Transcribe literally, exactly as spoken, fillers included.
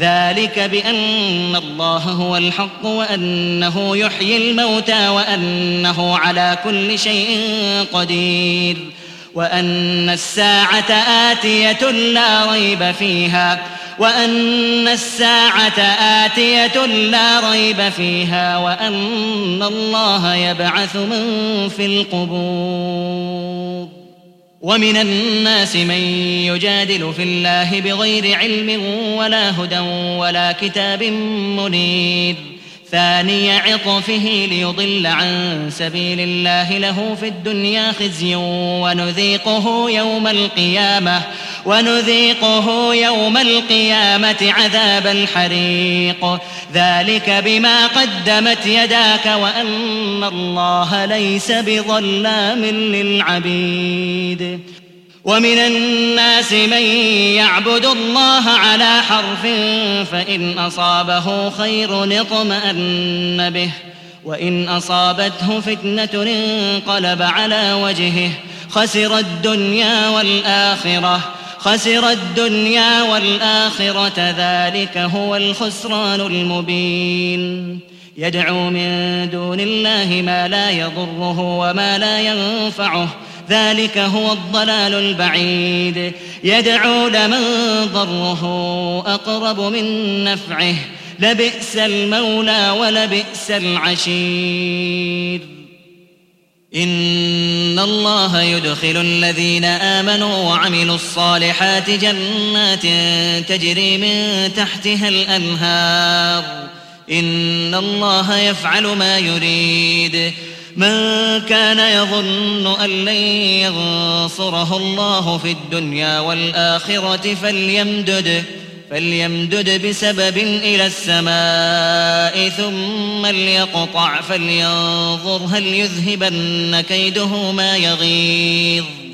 ذلك بأن الله هو الحق وأنه يحيي الموتى وأنه على كل شيء قدير وأن الساعة آتية لا ريب فيها وأن الساعة آتية لا ريب فيها وأن الله يبعث من في القبور. ومن الناس من يجادل في الله بغير علم ولا هدى ولا كتاب منير ثاني عطفه ليضل عن سبيل الله له في الدنيا خزي ونذيقه يوم القيامة ونذيقه يوم القيامة عذاب الحريق ذلك بما قدمت يداك وأن الله ليس بظلام للعبيد. ومن الناس من يعبد الله على حرف فإن أصابه خير اطمأن به وإن أصابته فتنة انقلب على وجهه خسر الدنيا والآخرة خسر الدنيا والآخرة ذلك هو الخسران المبين. يدعو من دون الله ما لا يضره وما لا ينفعه ذلك هو الضلال البعيد. يدعو لمن ضره أقرب من نفعه لبئس المولى ولبئس العشير. إن الله يدخل الذين آمنوا وعملوا الصالحات جنات تجري من تحتها الأنهار إن الله يفعل ما يريد. من كان يظن أن لن ينصره الله في الدنيا والآخرة فليمدد فليمدد بسبب إلى السماء ثم ليقطع فلينظر هل يذهبن كيده ما يغيظ